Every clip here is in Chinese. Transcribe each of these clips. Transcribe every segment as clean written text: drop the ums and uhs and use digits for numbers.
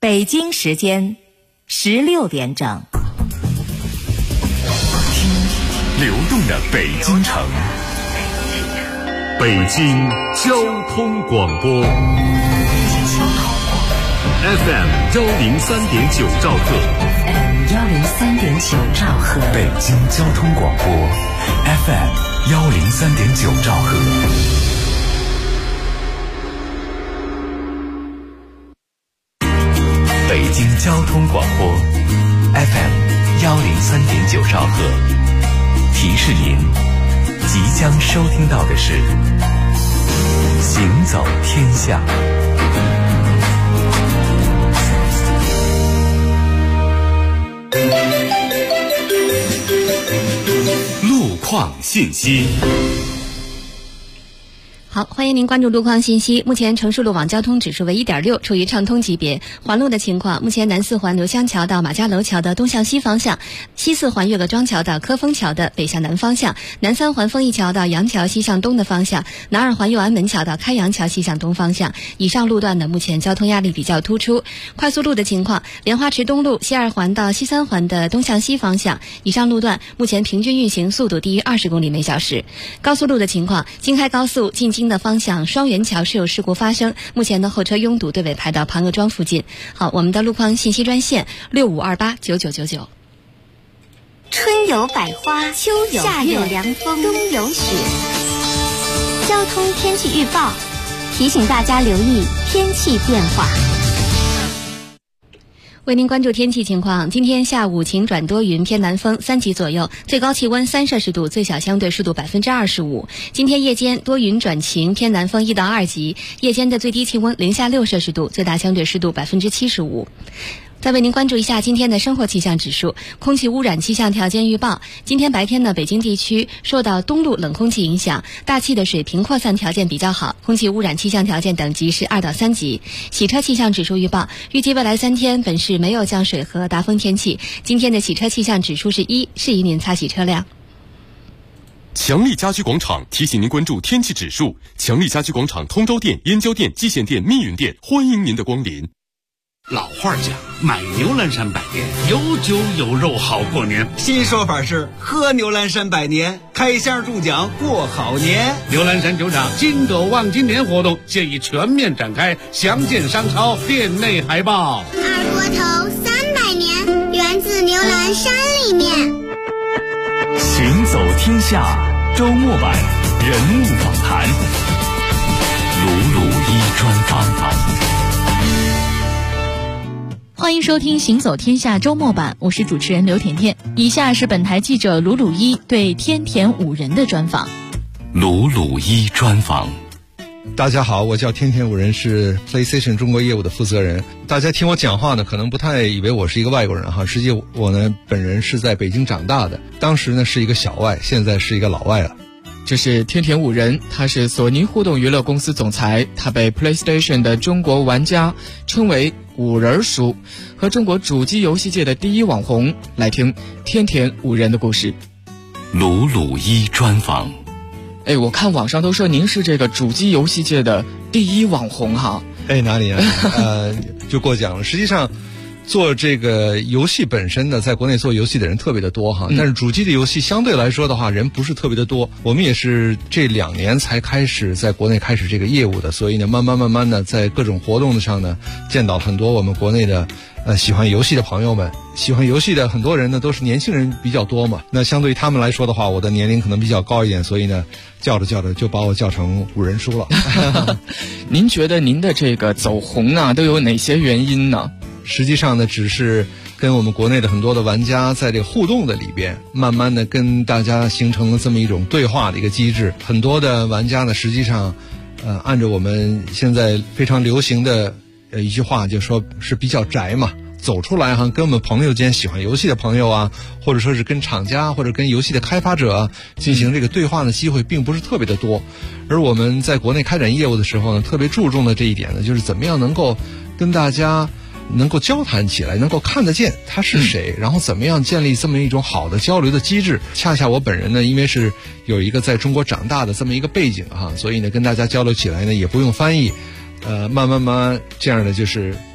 北京时间16点整。 听流动的北京城，北京交通广播 FM 103.9兆赫， 103.9兆赫， 北京交通广播 FM 103.9兆赫。北京交通广播 FM 103.9兆赫，提示您即将收听到的是行走天下。路况信息。 好，欢迎您关注路况信息。目前城市路网交通指数为 1.6， 处于畅通级别。环路的情况，目前南四环刘香桥到马家楼桥的东向西方向，西四环岳各庄桥到科丰桥的北向南方向，南三环丰益桥到杨桥西向东的方向，南二环右安门桥到开阳桥西向东方向。以上路段呢，目前交通压力比较突出。快速路的情况，莲花池东路西二环到西三环的东向西方向，以上路段目前平均运行速度低于20公里每小时。高速路的情况，京开高速进京的方向双元桥是有事故发生，目前的后车拥堵队尾排到庞各庄附近。好，我们的路况信息专线65289999。 春有百花，秋有夏有凉风，冬有雪。交通天气预报提醒大家留意天气变化。 为您关注天气情况，今天下午晴转多云，偏南风3级左右，最高气温3摄氏度，最小相对湿度25%。今天夜间多云转晴，偏南风1到2级，夜间的最低气温零下6摄氏度，最大相对湿度75%。再为您关注一下今天的生活气象指数。空气污染气象条件预报，今天白天呢，北京地区受到东路冷空气影响，大气的水平扩散条件比较好，空气污染气象条件等级是2到3级。洗车气象指数预报，预计未来3天本市没有降水和大风天气。今天的洗车气象指数是1，适宜您擦洗车辆。 强力家居广场提醒您关注天气指数。强力家居广场通州店、燕郊店、蓟县店、密云店，欢迎您的光临。 老话讲，买牛栏山百年，有酒有肉好过年。 新说法是喝牛栏山百年，开箱中奖过好年。 牛栏山酒厂金斗望金年活动现已全面展开，详见商超店内海报。 二锅头300年，源自牛栏山里面。 行走天下周末版人物访谈，鲁鲁一专访。 欢迎收听行走天下周末版，我是主持人刘甜甜。以下是本台记者鲁鲁一对天田五人的专访。 鲁鲁一专访。 大家好，我叫天田五人，是 PlayStation 中国业务的负责人。大家听我讲话呢，可能不太以为我是一个外国人哈，实际我呢本人是在北京长大的，当时呢是一个小外，现在是一个老外了。 这是天田五人，他是索尼互动娱乐公司总裁，他被 PlayStation 的中国玩家称为五人叔，和中国主机游戏界的第一网红。来听天田五人的故事。 鲁鲁一专访。 我看网上都说您是这个主机游戏界的第一网红哈。 哪里啊？就过奖了。实际上做这个游戏本身呢，在国内做游戏的人特别的多哈，但是主机的游戏相对来说的话，人不是特别的多。我们也是这2年才开始在国内开始这个业务的，所以呢，慢慢的在各种活动上呢，见到很多我们国内的喜欢游戏的朋友们。喜欢游戏的很多人呢，都是年轻人比较多嘛。那相对于他们来说的话，我的年龄可能比较高一点，所以呢，叫着就把我叫成五人叔了。 您觉得您的这个走红啊，都有哪些原因呢？ 实际上呢，只是跟我们国内的很多的玩家在这个互动的里边，慢慢的跟大家形成了这么一种对话的一个机制。很多的玩家呢，实际上，按照我们现在非常流行的一句话，就说是比较宅嘛。走出来哈，跟我们朋友间喜欢游戏的朋友啊，或者说是跟厂家或者跟游戏的开发者啊进行这个对话的机会并不是特别的多。而我们在国内开展业务的时候呢，特别注重的这一点呢，就是怎么样能够跟大家能够交谈起来，能够看得见他是谁，然后怎么样建立这么一种好的交流的机制。恰恰我本人呢，因为是有一个在中国长大的这么一个背景哈，所以呢跟大家交流起来呢也不用翻译，慢慢这样的就是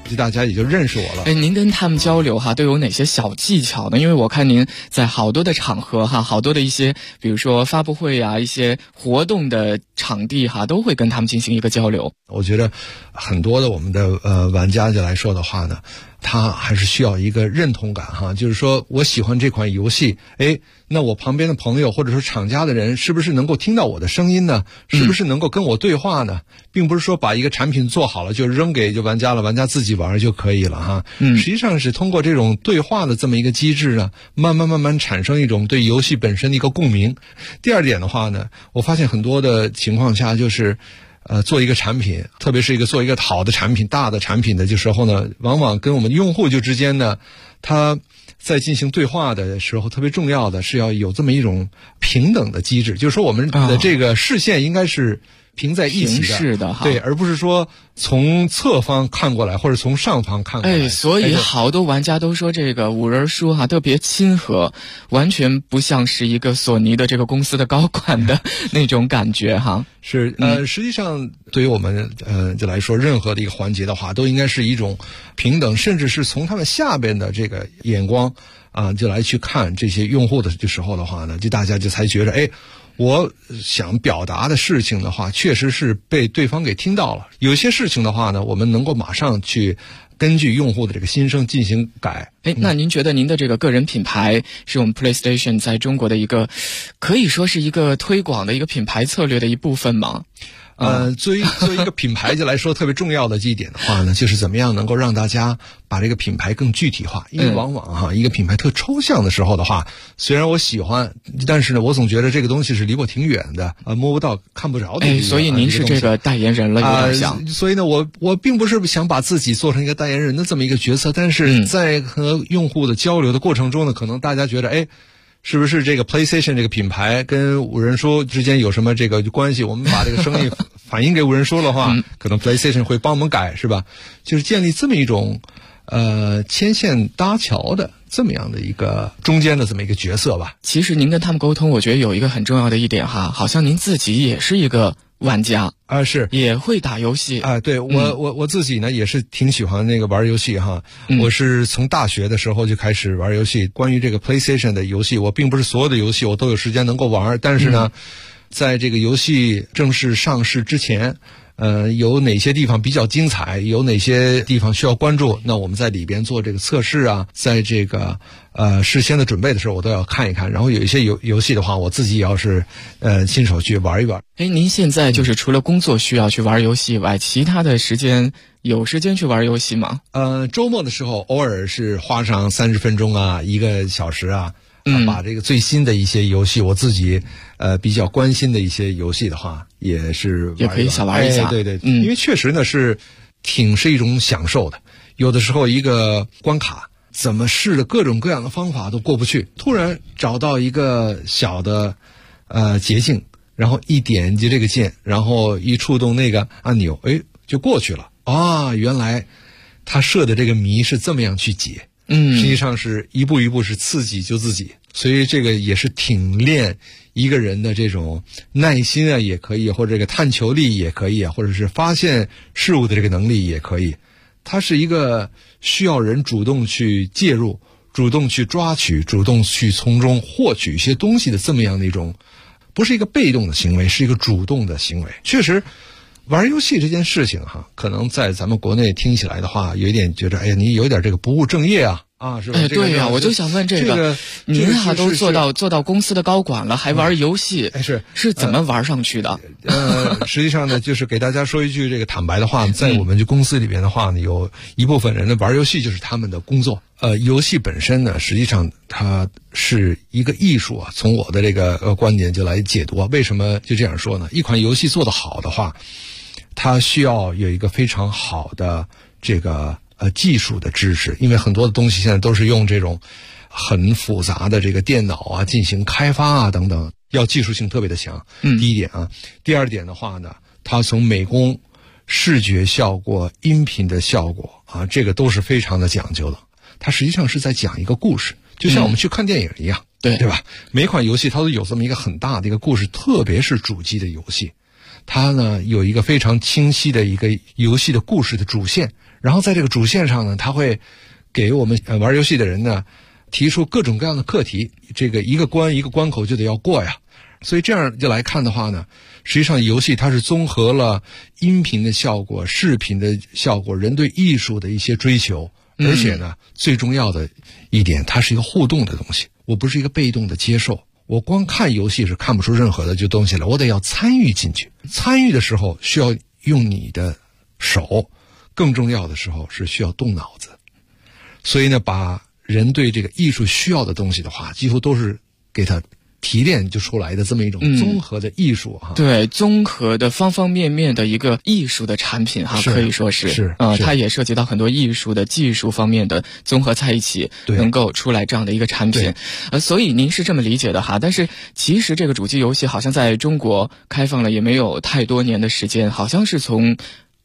就大家也就认识我了。 您跟他们交流哈，都有哪些小技巧呢？因为我看您在好多的场合哈，好多的一些，比如说发布会啊，一些活动的场地哈，都会跟他们进行一个交流。 我觉得很多的我们的玩家来说的话呢，他还是需要一个认同感哈，就是说我喜欢这款游戏，那我旁边的朋友或者说厂家的人是不是能够听到我的声音呢？是不是能够跟我对话呢？并不是说把一个产品做好了就扔给玩家了，玩家自己玩就可以了哈。实际上是通过这种对话的这么一个机制呢，慢慢产生一种对游戏本身的一个共鸣。第二点的话呢，我发现很多的情况下就是做一个产品，特别是做一个好的产品、大的产品的时候呢，往往跟我们用户之间呢，他在进行对话的时候，特别重要的是要有这么一种平等的机制，就是说我们的这个视线应该是平在一起的， 是的， 对，而不是说从侧方看过来或者从上方看过来。 所以好多玩家都说这个五人书哈特别亲和，完全不像是一个索尼的这个公司的高管的那种感觉哈。 是实际上对于我们就来说，任何的一个环节的话，都应该是一种平等，甚至是从他们下边的这个眼光就来去看这些用户的时候的话呢，就大家就才觉得我想表达的事情的话，确实是被对方给听到了。有些事情的话呢，我们能够马上去根据用户的这个心声进行改。 那您觉得您的这个个人品牌是我们 PlayStation 在中国的一个可以说是一个推广的一个品牌策略的一部分吗？ 作为一个品牌来说，特别重要的这一点的话呢，就是怎么样能够让大家把这个品牌更具体化。因为往往一个品牌特抽象的时候的话，虽然我喜欢，但是呢，我总觉得这个东西是离我挺远的，摸不到、看不着的。 所以您是这个代言人了，有点像。 所以呢，我并不是想把自己做成一个代言人的这么一个角色，但是在和用户的交流的过程中呢，可能大家觉得是不是这个 PlayStation 这个品牌跟五人书之间有什么这个关系？我们把这个声音反映给五人书的话，可能 PlayStation 会帮我们改，是吧？就是建立这么一种牵线搭桥的这么样的一个中间的这么一个角色吧。 其实您跟他们沟通，我觉得有一个很重要的一点哈，好像您自己也是一个玩家是也会打游戏对，我自己呢也是挺喜欢那个玩游戏哈。我是从大学的时候就开始玩游戏。关于这个 PlayStation 的游戏，我并不是所有的游戏我都有时间能够玩，但是呢，在这个游戏正式上市之前，有哪些地方比较精彩，有哪些地方需要关注，那我们在里边做这个测试啊，在这个事先的准备的时候，我都要看一看。然后有一些游戏的话，我自己也要是亲手去玩一玩。 您现在就是除了工作需要去玩游戏以外，其他的时间有时间去玩游戏吗？ 周末的时候偶尔是花上30分钟啊，1个小时啊，把这个最新的一些游戏，我自己比较关心的一些游戏的话，也可以小玩一下。 对，因为确实呢是一种享受的。有的时候一个关卡怎么试的各种各样的方法都过不去，突然找到一个小的捷径，然后一点击这个键，然后一触动那个按钮，就过去了原来他设的这个谜是这么样去解。实际上是一步一步是刺激就自己，所以这个也是挺练一个人的这种耐心啊，也可以，或者这个探求力也可以啊，或者是发现事物的这个能力也可以。它是一个需要人主动去介入、主动去抓取、主动去从中获取一些东西的这么样的一种，不是一个被动的行为，是一个主动的行为。确实玩游戏这件事情哈，可能在咱们国内听起来的话，有一点觉得你有点这个不务正业是吧？ 对呀，我就想问这个您都做到公司的高管了，还玩游戏，是怎么玩上去的？ 实际上呢，就是给大家说一句这个坦白的话，在我们这公司里边的话呢，有一部分人呢玩游戏就是他们的工作。游戏本身呢，实际上它是一个艺术啊。从我的这个观点就来解读为什么就这样说呢？一款游戏做得好的话，它需要有一个非常好的这个技术的知识，因为很多的东西现在都是用这种很复杂的这个电脑啊进行开发啊等等，要技术性特别的强。第一点啊。第二点的话呢，它从美工、视觉效果、音频的效果啊，这个都是非常的讲究的。它实际上是在讲一个故事，就像我们去看电影一样，对吧？每款游戏它都有这么一个很大的一个故事，特别是主机的游戏，它呢有一个非常清晰的一个游戏的故事的主线， 然后在这个主线上呢，它会给我们玩游戏的人呢提出各种各样的课题，这个一个关一个关口就得要过呀。所以这样就来看的话呢，实际上游戏它是综合了音频的效果、视频的效果、人对艺术的一些追求，而且呢，最重要的一点，它是一个互动的东西。我不是一个被动的接受，我光看游戏是看不出任何的就东西来，我得要参与进去。参与的时候需要用你的手，更重要的时候是需要动脑子。所以呢，把人对这个艺术需要的东西的话，几乎都是给他提炼就出来的这么一种综合的艺术哈。 对，综合的方方面面的一个艺术的产品哈，可以说是它也涉及到很多艺术的技术方面的综合在一起，能够出来这样的一个产品。所以您是这么理解的哈。但是其实这个主机游戏好像在中国开放了也没有太多年的时间，好像是从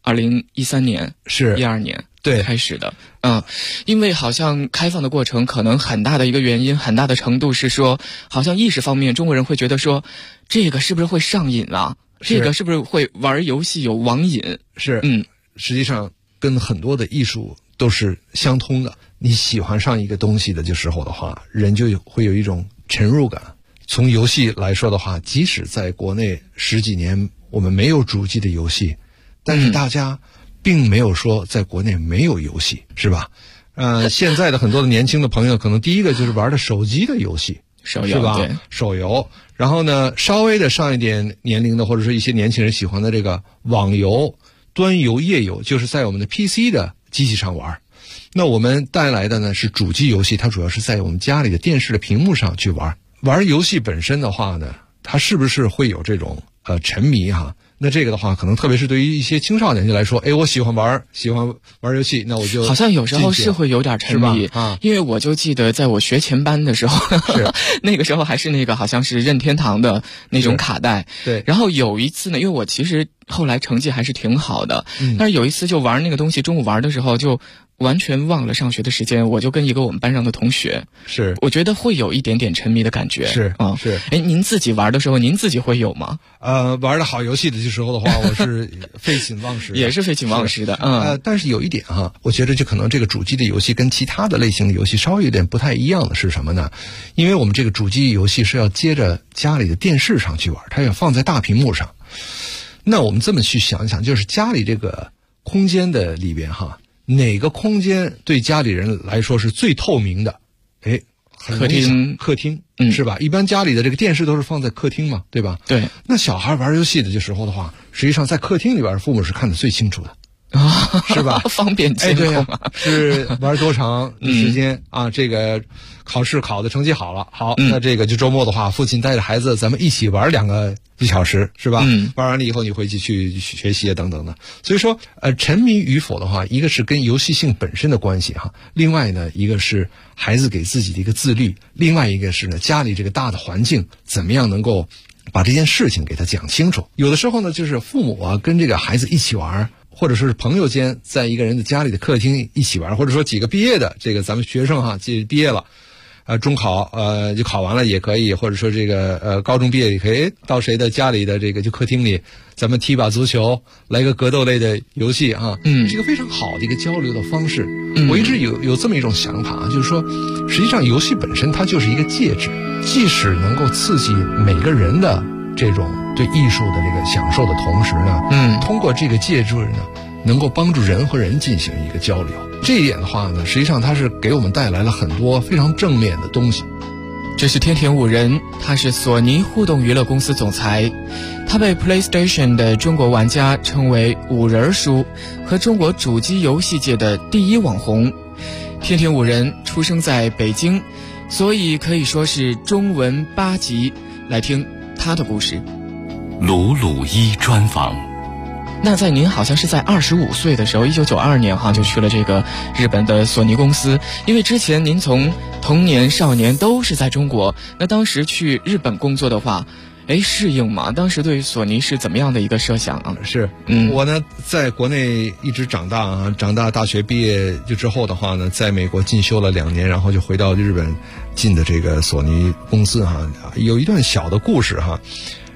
2013年是 12年对开始的。因为好像开放的过程可能很大的一个原因，很大的程度是说，好像意识方面中国人会觉得说，这个是不是会上瘾啊？这个是不是会玩游戏有网瘾？ 是，实际上跟很多的艺术都是相通的。你喜欢上一个东西的时候的话，人就会有一种沉入感。从游戏来说的话，即使在国内10几年我们没有主机的游戏，但是大家并没有说在国内没有游戏，是吧？现在的很多的年轻的朋友，可能第一个就是玩的手机的游戏， 手游， 是吧？ 对， 手游。然后呢，稍微的上一点年龄的，或者说一些年轻人喜欢的这个网游、端游、页游，就是在我们的 PC 的机器上玩。那我们带来的呢是主机游戏，它主要是在我们家里的电视的屏幕上去玩。玩游戏本身的话呢，它是不是会有这种沉迷哈？那这个的话，可能特别是对于一些青少年来说，我喜欢玩游戏，那我就好像有时候是会有点沉迷因为我就记得在我学前班的时候，那个时候还是那个好像是任天堂的那种卡带， 对。 然后有一次呢，因为我其实后来成绩还是挺好的，但是有一次就玩那个东西，中午玩的时候就完全忘了上学的时间，我就跟一个我们班上的同学， 是， 我觉得会有一点点沉迷的感觉， 是。 您自己玩的时候，您自己会有吗？ 玩的好游戏的时候的话，我是废寝忘食， 也是废寝忘食的， 但是有一点哈，我觉得就可能这个主机的游戏跟其他的类型的游戏稍微有点不太一样的是什么呢？因为我们这个主机游戏是要接着家里的电视上去玩，它要放在大屏幕上。那我们这么去想一想，就是家里这个空间的里边哈，哪个空间对家里人来说是最透明的？客厅，是吧？一般家里的这个电视都是放在客厅嘛，对吧？ 对。 那小孩玩游戏的时候的话，实际上在客厅里边，父母是看得最清楚的。是吧？ 方便监控是玩多长时间这个考试考的成绩好了，好，那这个就周末的话，父亲带着孩子，咱们一起玩2个1小时，是吧？玩完了以后，你回去学习等等的。所以说，沉迷与否的话，一个是跟游戏性本身的关系哈，另外呢，一个是孩子给自己的一个自律，另外一个是呢，家里这个大的环境怎么样能够把这件事情给他讲清楚。有的时候呢，就是父母跟这个孩子一起玩。或者说是朋友间在一个人的家里的客厅一起玩，或者说几个毕业的这个咱们学生毕业了，中考就考完了也可以，或者说这个高中毕业也可以，到谁的家里的这个就客厅里，咱们踢把足球，来个格斗类的游戏是一个非常好的一个交流的方式。我一直有这么一种想法就是说，实际上游戏本身它就是一个介质，即使能够刺激每个人的这种对艺术的这个享受的同时呢，通过这个介质呢，能够帮助人和人进行一个交流。这一点的话呢，实际上它是给我们带来了很多非常正面的东西。 这是天田五人，他是索尼互动娱乐公司总裁，他被 PlayStation 的中国玩家称为五人叔，和中国主机游戏界的第一网红。天田五人出生在北京，所以可以说是中文8级。来听他的故事。 鲁鲁一专访。 那在您好像是在25岁的时候，1992年就去了这个日本的索尼公司，因为之前您从童年少年都是在中国，那当时去日本工作的话，适应吗？当时对于索尼是怎么样的一个设想啊？ 是，我呢在国内一直长大大学毕业之后的话呢，在美国进修了2年，然后就回到日本进的这个索尼公司有一段小的故事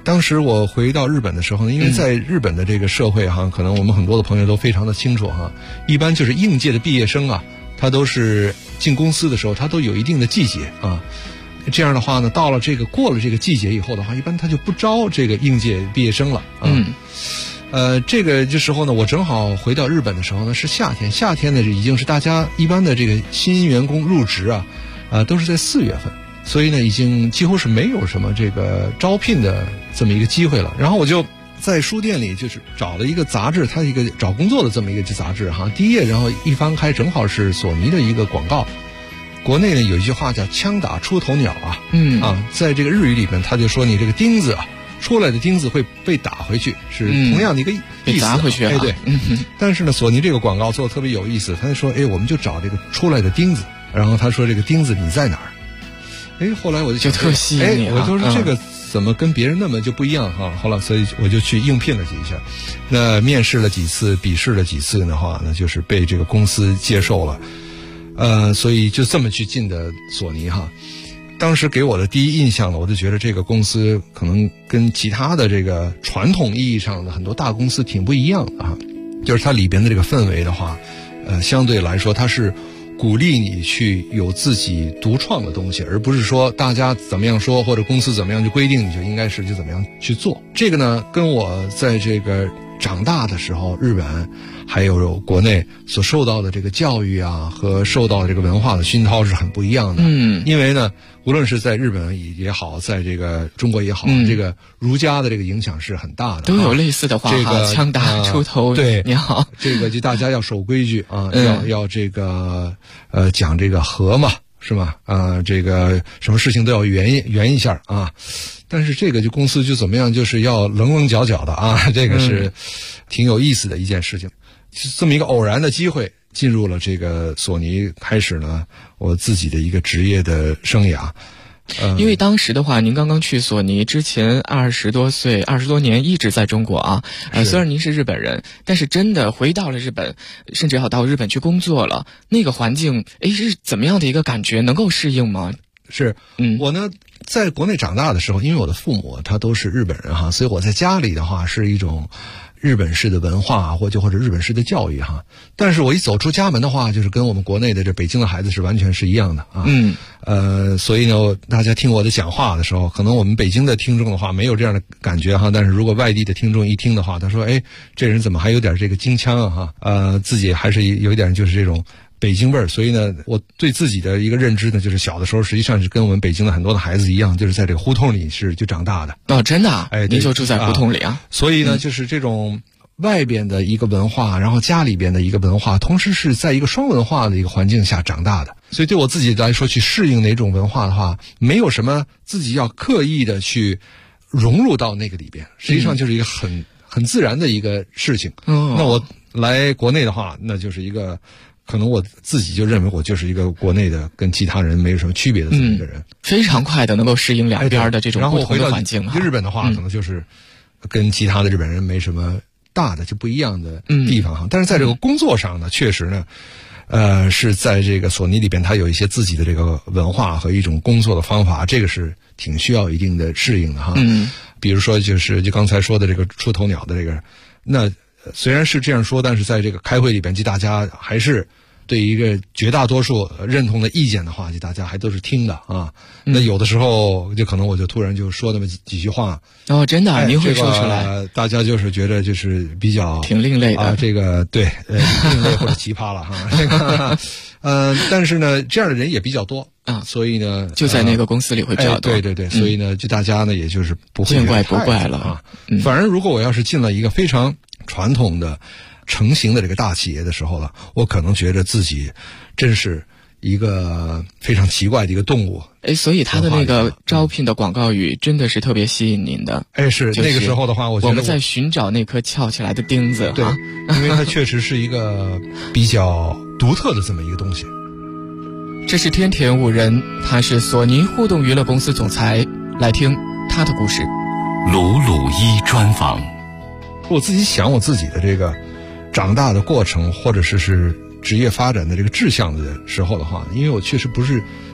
当时我回到日本的时候呢，因为在日本的这个社会哈，可能我们很多的朋友都非常的清楚哈，一般就是应届的毕业生啊，他都是进公司的时候，他都有一定的季节啊。这样的话呢，到了过了这个季节以后的话，一般他就不招这个应届毕业生了啊。这时候呢，我正好回到日本的时候呢是夏天，夏天呢已经是大家一般的这个新员工入职啊，都是在4月份，所以呢已经几乎是没有什么这个招聘的这么一个机会了。然后我就在书店里就是找了一个杂志，它一个找工作的这么一个杂志哈，第一页然后一翻开，正好是索尼的一个广告。国内呢有一句话叫枪打出头鸟啊，在这个日语里边他就说你这个钉子啊，出来的钉子会被打回去，是同样的一个意思， 被砸回去啊。 对。但是呢，索尼这个广告做的特别有意思，他就说，我们就找这个出来的钉子，然后他说这个钉子你在哪儿？后来我就特吸引你我就说这个怎么跟别人那么就不一样哈？后来所以我就去应聘了几下，那面试了几次，笔试了几次的话，那就是被这个公司接受了。所以就这么去进的索尼哈。当时给我的第一印象呢，我就觉得这个公司可能跟其他的这个传统意义上的很多大公司挺不一样的哈。就是它里边的这个氛围的话，相对来说它是鼓励你去有自己独创的东西，而不是说大家怎么样说或者公司怎么样就规定你就应该是就怎么样去做。这个呢，跟我在这个长大的时候，日本还有国内所受到的这个教育啊和受到的这个文化的熏陶是很不一样的。因为呢，无论是在日本也好，在这个中国也好，这个儒家的这个影响是很大的。 都有类似的话，这个枪打出头对你好， 这个就大家要守规矩啊，要这个讲这个和嘛，是吧？这个什么事情都要圆一下啊。但是这个就公司就怎么样，就是要棱角的啊，这个是挺有意思的一件事情。这么一个偶然的机会进入了这个索尼，开始呢我自己的一个职业的生涯。 因为当时的话，您刚刚去索尼之前20多岁，20多年一直在中国啊。虽然您是日本人，但是真的回到了日本，甚至要到日本去工作了，那个环境，是怎么样的一个感觉？能够适应吗？ 是，我呢在国内长大的时候，因为我的父母他都是日本人哈，所以我在家里的话是一种日本式的文化或者日本式的教育哈。但是我一走出家门的话，就是跟我们国内的这北京的孩子是完全是一样的啊。所以呢，大家听我的讲话的时候，可能我们北京的听众的话没有这样的感觉哈，但是如果外地的听众一听的话，他说这人怎么还有点这个京腔啊哈，自己还是有一点就是这种北京味儿。所以呢，我对自己的一个认知呢，就是小的时候实际上是跟我们北京的很多的孩子一样，就是在这个胡同里就长大的。 哦，真的啊？您就住在胡同里啊？ 所以呢，就是这种外边的一个文化，然后家里边的一个文化，同时是在一个双文化的一个环境下长大的。所以对我自己来说，去适应哪种文化的话，没有什么自己要刻意的去融入到那个里边，实际上就是一个很自然的一个事情。那我来国内的话，那就是一个可能我自己就认为我就是一个国内的跟其他人没有什么区别的这么一个人， 非常快的能够适应两边的这种不同的环境。 日本的话，可能就是跟其他的日本人没什么大的就不一样的地方哈。但是在这个工作上呢，确实呢，是在这个索尼里边，它有一些自己的这个文化和一种工作的方法，这个是挺需要一定的适应的哈。比如说就刚才说的这个出头鸟的这个，那虽然是这样说，但是在这个开会里边，就大家还是对一个绝大多数认同的意见的话，就大家还都是听的啊。那有的时候就可能我就突然就说那么几句话。 真的，您会说出来？ 大家就是觉得就是比较挺另类的啊，这个对，另类或者奇葩了哈。这个但是呢，这样的人也比较多啊，所以呢， 就在那个公司里会比较多。 对，所以呢，就大家呢，也就是不会见怪不怪了啊。反而如果我要是进了一个非常传统的成型的这个大企业的时候了，我可能觉得自己真是一个非常奇怪的一个动物。 所以他的那个招聘的广告语真的是特别吸引您的。 是那个时候的话，我觉得我们在寻找那颗翘起来的钉子。 对，因为它确实是一个比较独特的这么一个东西。 这是天田五人，他是索尼互动娱乐公司总裁，来听他的故事。 鲁鲁一专访。 我自己想我自己的这个长大的过程，或者是职业发展的这个志向的时候的话，因为我确实不是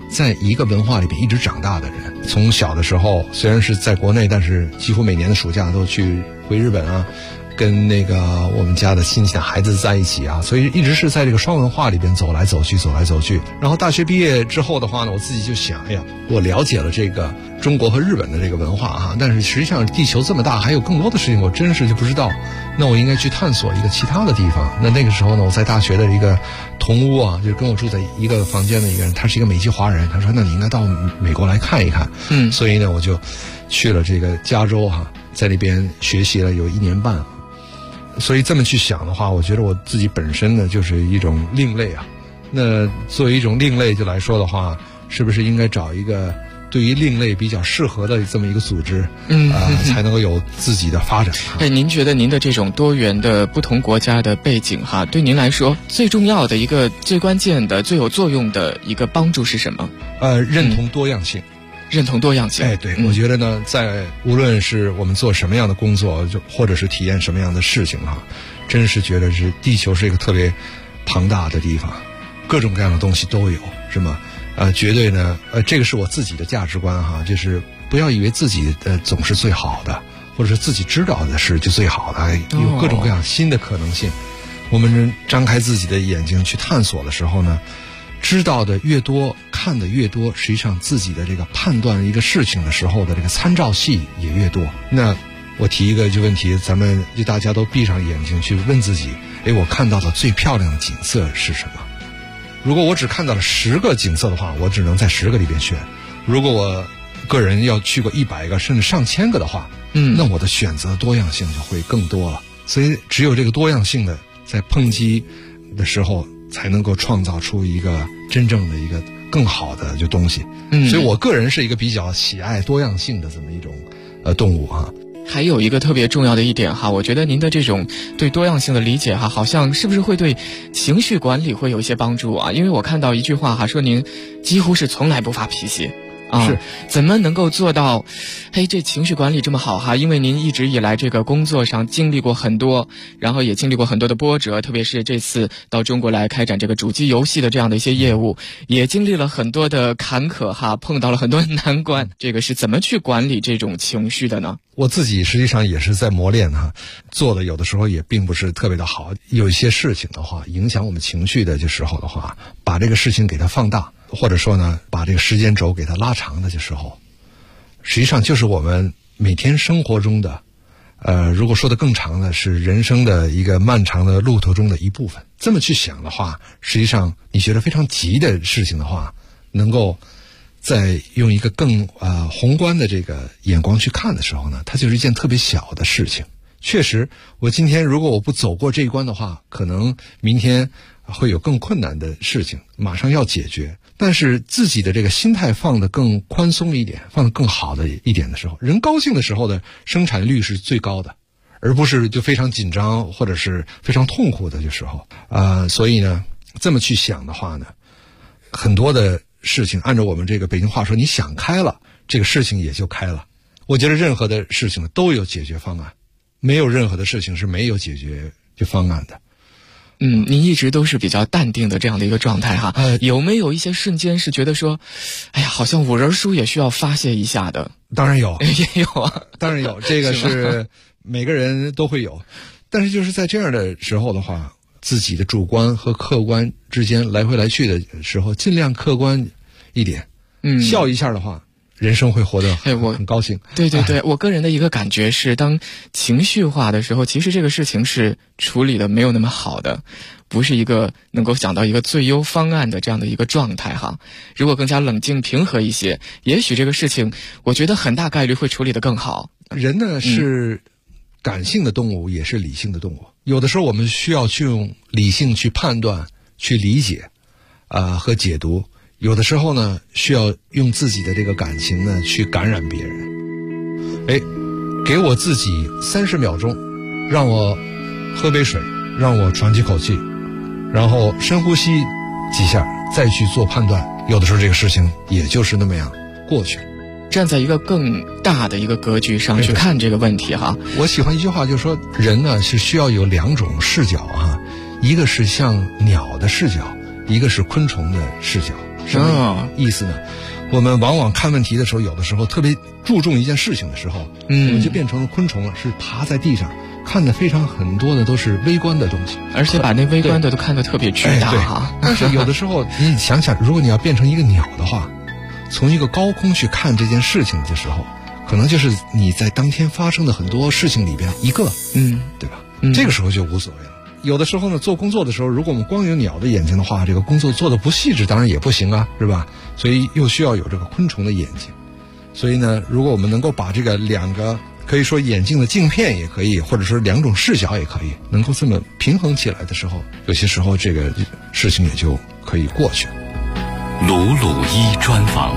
在一个文化里边一直长大的人，从小的时候虽然是在国内，但是几乎每年的暑假都去回日本啊，跟那个我们家的亲戚的孩子在一起啊，所以一直是在这个双文化里边走来走去。然后大学毕业之后的话呢，我自己就想，哎呀，我了解了这个中国和日本的这个文化啊，但是实际上地球这么大，还有更多的事情我真是就不知道。那我应该去探索一个其他的地方。那个时候呢，我在大学的一个同屋啊，就是跟我住在一个房间的一个人，他是一个美籍华人，他说那你应该到美国来看一看。所以呢，我就去了这个加州啊，在那边学习了有1年半。所以这么去想的话，我觉得我自己本身呢就是一种另类啊。那作为一种另类就来说的话，是不是应该找一个对于另类比较适合的这么一个组织，才能够有自己的发展。 您觉得您的这种多元的不同国家的背景哈，对您来说最重要的一个最关键的最有作用的一个帮助是什么？ 认同多样性。 认同多样性。 对，我觉得呢，在无论是我们做什么样的工作，或者是体验什么样的事情啊，真是觉得是地球是一个特别庞大的地方，各种各样的东西都有，是吗？绝对呢，这个是我自己的价值观哈，就是不要以为自己总是最好的，或者是自己知道的是就最好的，有各种各样新的可能性。我们张开自己的眼睛去探索的时候呢，知道的越多，看的越多，实际上自己的这个判断一个事情的时候的这个参照系也越多。那我提一个问题，咱们就大家都闭上眼睛去问自己，我看到的最漂亮的景色是什么？如果我只看到了10个景色的话，我只能在10个里边选。如果我个人要去过100个甚至上千个的话，那我的选择多样性就会更多了。所以只有这个多样性的在抨击的时候，才能够创造出一个真正的一个更好的东西。所以我个人是一个比较喜爱多样性的这么一种动物啊。 还有一个特别重要的一点哈，我觉得您的这种对多样性的理解哈，好像是不是会对情绪管理会有一些帮助啊？因为我看到一句话哈，说您几乎是从来不发脾气。是怎么能够做到这情绪管理这么好哈？因为您一直以来这个工作上经历过很多，然后也经历过很多的波折，特别是这次到中国来开展这个主机游戏的这样的一些业务，也经历了很多的坎坷哈，碰到了很多难关。这个是怎么去管理这种情绪的呢？ 我自己实际上也是在磨练哈，做的有的时候也并不是特别的好。有一些事情的话，影响我们情绪的时候的话，把这个事情给它放大，或者说呢，把这个时间轴给它拉长的时候，实际上就是我们每天生活中的，如果说的更长的是人生的一个漫长的路途中的一部分。这么去想的话，实际上你觉得非常急的事情的话，能够在用一个更宏观的这个眼光去看的时候呢，它就是一件特别小的事情。确实，我今天如果我不走过这一关的话，可能明天会有更困难的事情马上要解决。但是自己的这个心态放得更宽松一点，放得更好的一点的时候，人高兴的时候的生产率是最高的，而不是就非常紧张或者是非常痛苦的时候。所以呢，这么去想的话呢，很多的事情按照我们这个北京话说，你想开了，这个事情也就开了。我觉得任何的事情都有解决方案，没有任何的事情是没有解决方案的。 您一直都是比较淡定的这样的一个状态哈。有没有一些瞬间是觉得说，好像五人书也需要发泄一下的？ 当然有， 也有啊， 当然有，这个是每个人都会有。但是就是在这样的时候的话，自己的主观和客观之间来回来去的时候，尽量客观一点，笑一下的话，人生会活得很高兴。 对，我个人的一个感觉是，当情绪化的时候，其实这个事情是处理的没有那么好的，不是一个能够想到一个最优方案的这样的一个状态哈。如果更加冷静平和一些，也许这个事情我觉得很大概率会处理得更好。 人呢是感性的动物，也是理性的动物。有的时候我们需要去用理性去判断、去理解和解读。有的时候呢，需要用自己的这个感情呢去感染别人。给我自己30秒钟，让我喝杯水，让我喘几口气，然后深呼吸几下，再去做判断。有的时候这个事情也就是那么样过去。 站在一个更大的一个格局上去看这个问题哈。 我喜欢一句话，就是说人呢是需要有2种视角哈，一个是像鸟的视角，一个是昆虫的视角。 什么意思呢？我们往往看问题的时候，有的时候特别注重一件事情的时候，我们就变成了昆虫了，是爬在地上看的非常很多的都是微观的东西， 而且把那微观的都看得特别巨大哈。 但是有的时候你想想，如果你要变成一个鸟的话，从一个高空去看这件事情的时候，可能就是你在当天发生的很多事情里边一个，对吧？这个时候就无所谓了。有的时候呢，做工作的时候，如果我们光有鸟的眼睛的话，这个工作做得不细致，当然也不行啊，是吧？所以又需要有这个昆虫的眼睛。所以呢，如果我们能够把这个两个可以说眼镜的镜片也可以，或者说两种视角也可以，能够这么平衡起来的时候，有些时候这个事情也就可以过去了。 鲁鲁一专访。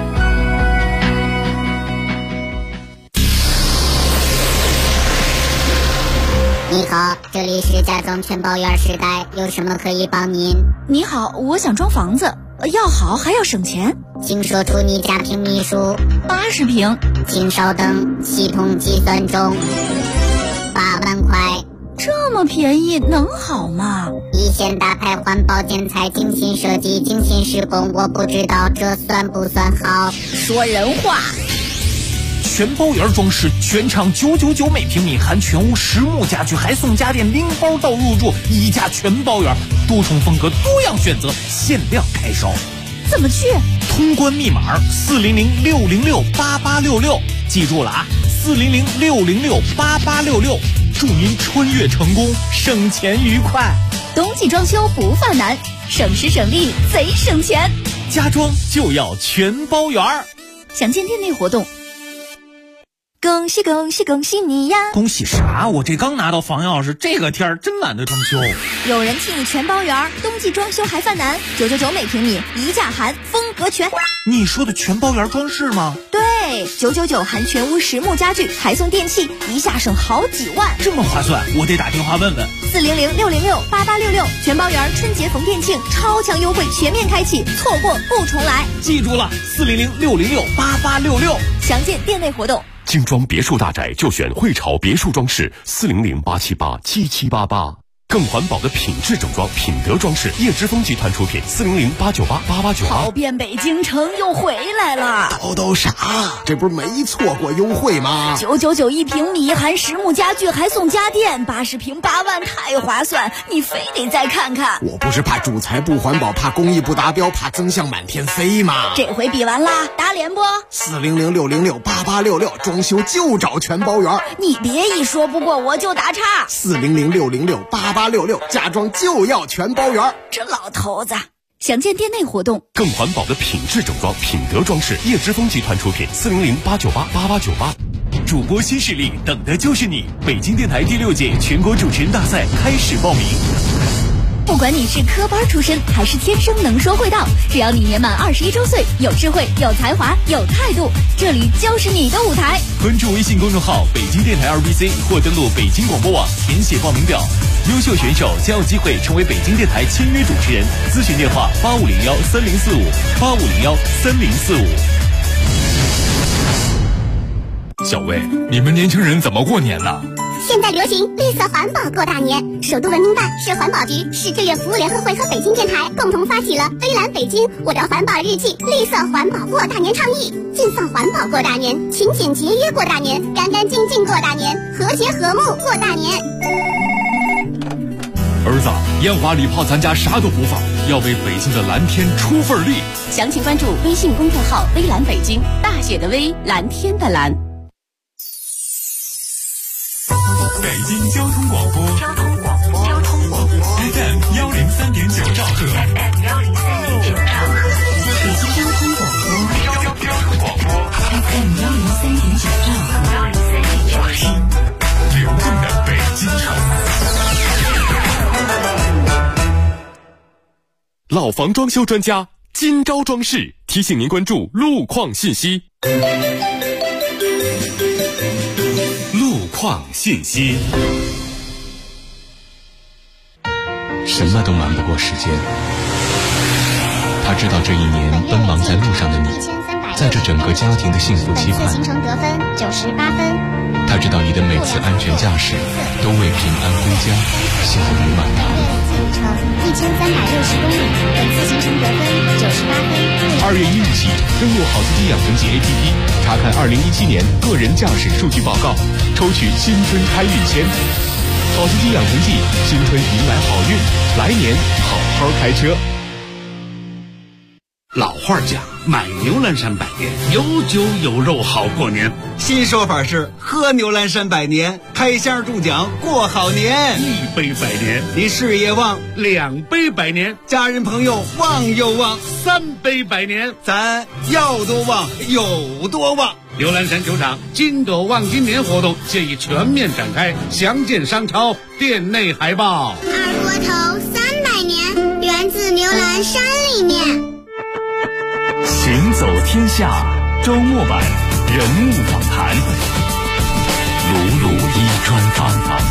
你好，这里是家装全包园时代，有什么可以帮您？ 你好，我想装房子，要好还要省钱， 请说出你家平米数。 80平。 请稍等，系统计算中。8万块。 这么便宜能好吗？ 一线大牌环保建材，精心设计，精心施工，我不知道这算不算好。 说人话。 全包园装饰，全场999每平米，含全屋实木家具，还送家电零包到入住，1家全包园，多重风格，多样选择，限量开烧。 怎么去？ 通关密码400-606-8866，记住了啊，400-606-8866，祝您穿越成功，省钱愉快。 冬季装修不犯难，省时省力贼省钱， 家装就要全包园。 详见店内活动。恭喜恭喜恭喜你呀！ 恭喜啥？我这刚拿到房钥匙，这个天儿真懒得装修。 有人替你全包圆，冬季装修还犯难，999每平米，1价含，风格全。 你说的全包圆装饰吗？ 对，999含全屋实木家具，还送电器，1下省好几万。 这么划算，我得打电话问问。 400-606-8866，全包圆春节逢店庆，超强优惠全面开启，错过不重来。 记住了，400-606-8866， 详见店内活动。 精装别墅大宅就选汇潮别墅装饰，400-878-7788。更环保的品质整装，品德装饰，叶之峰集团出品，400-898-8898。 跑遍北京城又回来了， 都啥？这不是没错过优惠吗 ？999一平米，含实木家具，还送家电，80平8万，太划算！你非得再看看。 我不是怕主材不环保，怕工艺不达标，怕增项满天飞吗？ 这回比完啦，打脸不 ？400-606-8866，装修就找全包园。 你别一说不过我就打岔。 400-606-8866，家装就要全包圆。 这老头子。详见店内活动。 更环保的品质整装，品德装饰，叶之峰集团出品，400-898-8898。主播新势力，等的就是你！北京电台第6届全国主持人大赛开始报名。 不管你是科班出身还是天生能说会道，只要你年满21周岁，有智慧、有才华、有态度，这里就是你的舞台。 关注微信公众号北京电台2BC 或登录北京广播网填写报名表，优秀选手将有机会成为北京电台签约主持人。咨询电话8501-3045，8501-3045。 小魏，你们年轻人怎么过年呢？ 现在流行绿色环保过大年，首都文明办、市环保局、市志愿服务联合会和北京电台共同发起了微蓝北京我的环保日记绿色环保过大年倡议，尽放环保过大年，勤俭节约过大年，干干净净过大年，和谐和睦过大年。 儿子，烟花礼炮咱家啥都不放，要为北京的蓝天出份力。 详情关注微信公众号微蓝北京，大写的微，蓝天的蓝。 北京交通广播，FM 103.9兆赫， 北京交通广播，FM 103.9兆赫， 流动的北京城。老房装修专家今朝装饰提醒您关注路况信息。路况信息。什么都瞒不过时间，他知道这一年奔忙在路上的你，在这整个家庭的幸福期盼。 行程得分98分。 他知道你的每次安全驾驶都为平安归家笑语满堂。 行程1360公里，本次行程得分98分。 2月1日起，登录好司机养成记 APP， 查看2017年个人驾驶数据报告，抽取新春开运签。好司机养成记，新春迎来好运，来年好好开车。 老话讲，买牛栏山百年，有酒有肉好过年。 新说法是喝牛栏山百年，开箱中奖过好年。 1杯百年， 你事业旺 ；2杯百年， 家人朋友旺又旺 ；3杯百年， 咱要多旺有多旺。 牛栏山球场金斗旺今年活动现已全面展开，详见商超店内海报。 二锅头300年，源自牛栏山里面。 行走天下周末版人物访谈，鲁鲁一专访。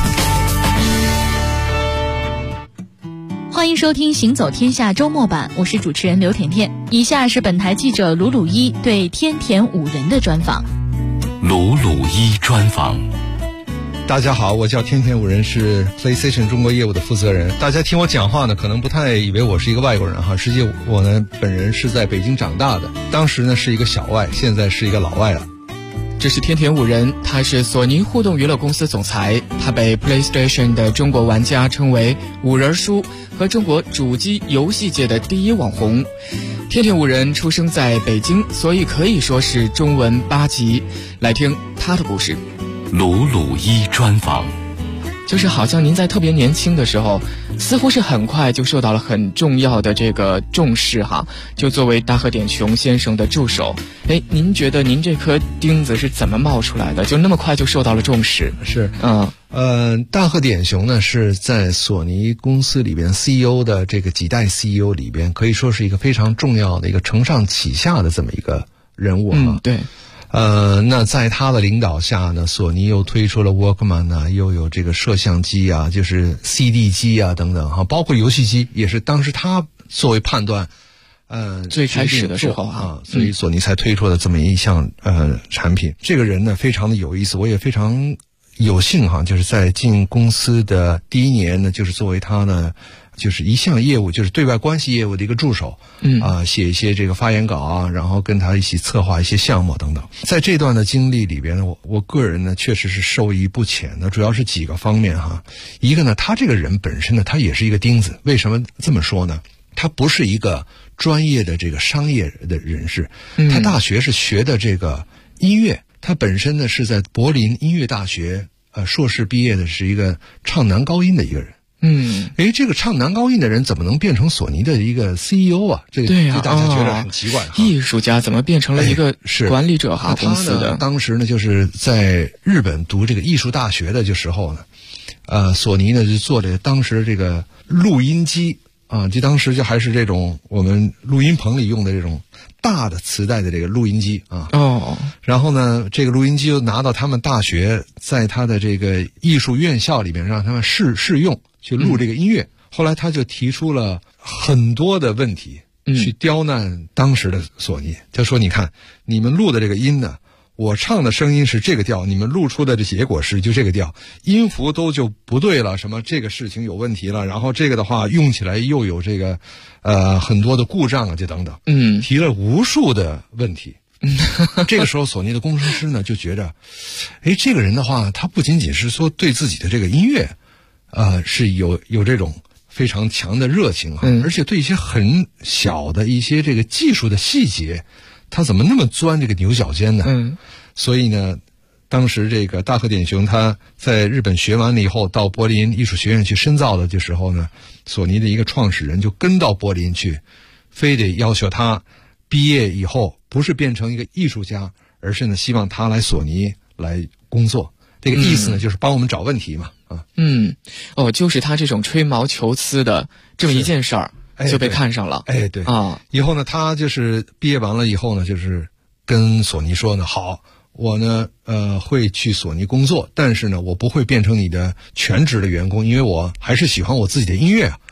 欢迎收听行走天下周末版，我是主持人刘甜甜。以下是本台记者鲁鲁一对天田五人的专访。 鲁鲁一专访。 大家好，我叫天田五人，是 PlayStation 中国业务的负责人。大家听我讲话呢，可能不太以为我是一个外国人哈，实际我呢本人是在北京长大的，当时呢是一个小外，现在是一个老外了。 这是天田五人，他是索尼互动娱乐公司总裁，他被 PlayStation 的中国玩家称为五人叔和中国主机游戏界的第一网红。天田五人出生在北京，所以可以说是中文8级。来听他的故事。 鲁鲁一专访。 就是好像您在特别年轻的时候，似乎是很快就受到了很重要的这个重视哈。就作为大和典雄先生的助手，您觉得您这颗钉子是怎么冒出来的？就那么快就受到了重视？ 是，大和典雄呢是在索尼公司里边 CEO 的这个几代 CEO 里边，可以说是一个非常重要的一个承上启下的这么一个人物哈。 对。 那在他的领导下呢，索尼又推出了 Walkman 啊，又有这个摄像机啊，就是 CD 机啊等等哈，包括游戏机也是当时他作为判断， 最开始的时候啊，所以索尼才推出了这么一项产品。这个人呢非常的有意思，我也非常有幸哈，就是在进公司的第1年呢，就是作为他的就是一项业务，就是对外关系业务的一个助手，写一些这个发言稿啊，然后跟他一起策划一些项目等等。在这段的经历里边呢，我个人呢确实是受益不浅的，主要是几个方面哈。一个呢，他这个人本身呢，他也是一个钉子。为什么这么说呢？他不是一个专业的这个商业的人士，他大学是学的这个音乐，他本身呢是在柏林音乐大学硕士毕业的，是一个唱男高音的一个人。这个唱男高音的人怎么能变成索尼的一个 CEO 啊？这大家觉得很奇怪哈。 艺术家怎么变成了一个管理者哈？公司的当时呢，就是在日本读这个艺术大学的时候呢，索尼呢就做了当时这个录音机啊，就当时就还是这种我们录音棚里用的这种大的磁带的这个录音机啊。然后呢，这个录音机就拿到他们大学，在他的这个艺术院校里面让他们试用。去录这个音乐，后来他就提出了很多的问题，去刁难当时的索尼。他说：“你看，你们录的这个音呢，我唱的声音是这个调，你们录出的这结果是就这个调，音符都就不对了，什么这个事情有问题了，然后这个的话用起来又有这个很多的故障啊，就等等。”提了无数的问题。这个时候，索尼的工程师呢就觉着，这个人的话，他不仅仅是说对自己的这个音乐。是有这种非常强的热情哈，而且对一些很小的一些这个技术的细节，他怎么那么钻这个牛角尖呢？所以呢，当时这个大和典雄他在日本学完了以后，到柏林艺术学院去深造的时候呢，索尼的一个创始人就跟到柏林去，非得要求他毕业以后不是变成一个艺术家，而是呢希望他来索尼来工作。这个意思呢，就是帮我们找问题嘛。 就是他这种吹毛求疵的这么一件事儿，就被看上了。 对啊。以后呢，他就是毕业完了以后呢，就是跟索尼说呢，好，我呢会去索尼工作，但是呢，我不会变成你的全职的员工，因为我还是喜欢我自己的音乐啊。